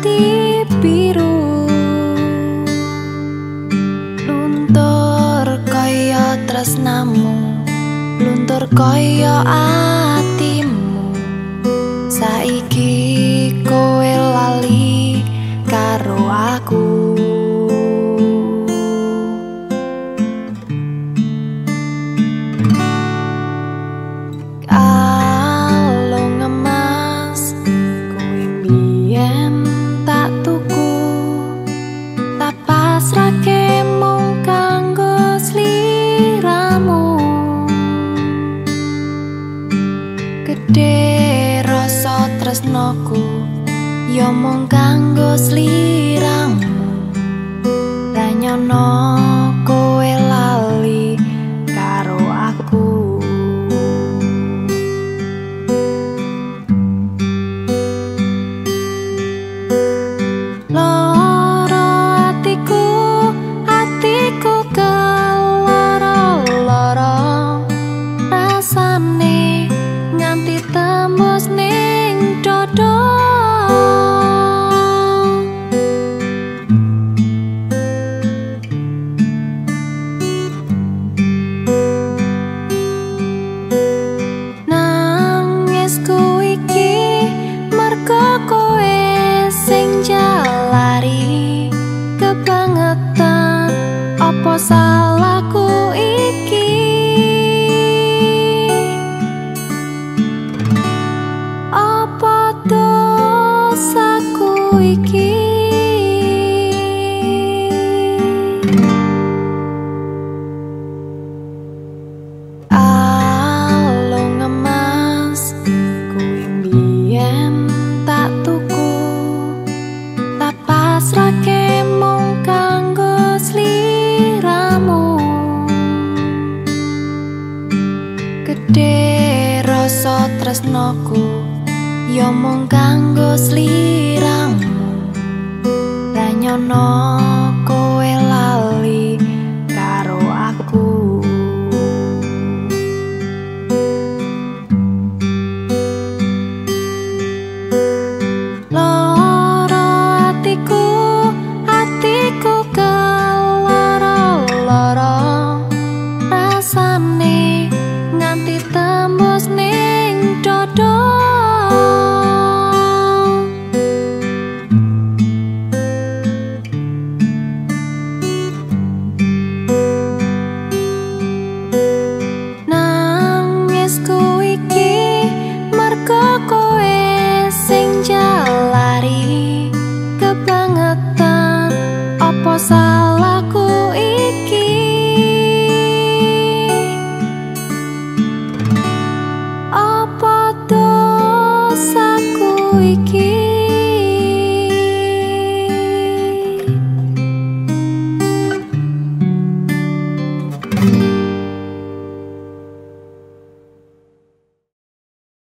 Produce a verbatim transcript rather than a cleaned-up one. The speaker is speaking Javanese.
ati biru luntur kaya tresnamu, luntur kaya atimu. Saiki kowe lali karo aku. Gedhe rasa tresnoku ya mung kanggo sliramu. Danyono kowe lali karo aku. Loro atiku, atiku keloro-loro rasane nganti tembus ning dodo. Nangisku iki mergo kowe sing jalari kebangetan. Apa salahku iki? Apa dosaku iki? Alung emas kuwi mbiyen tak tuku, tak pasrahke mung kanggo sliramu. Gedhe rasa tresnoku ya mung kanggo sliramu. Danyono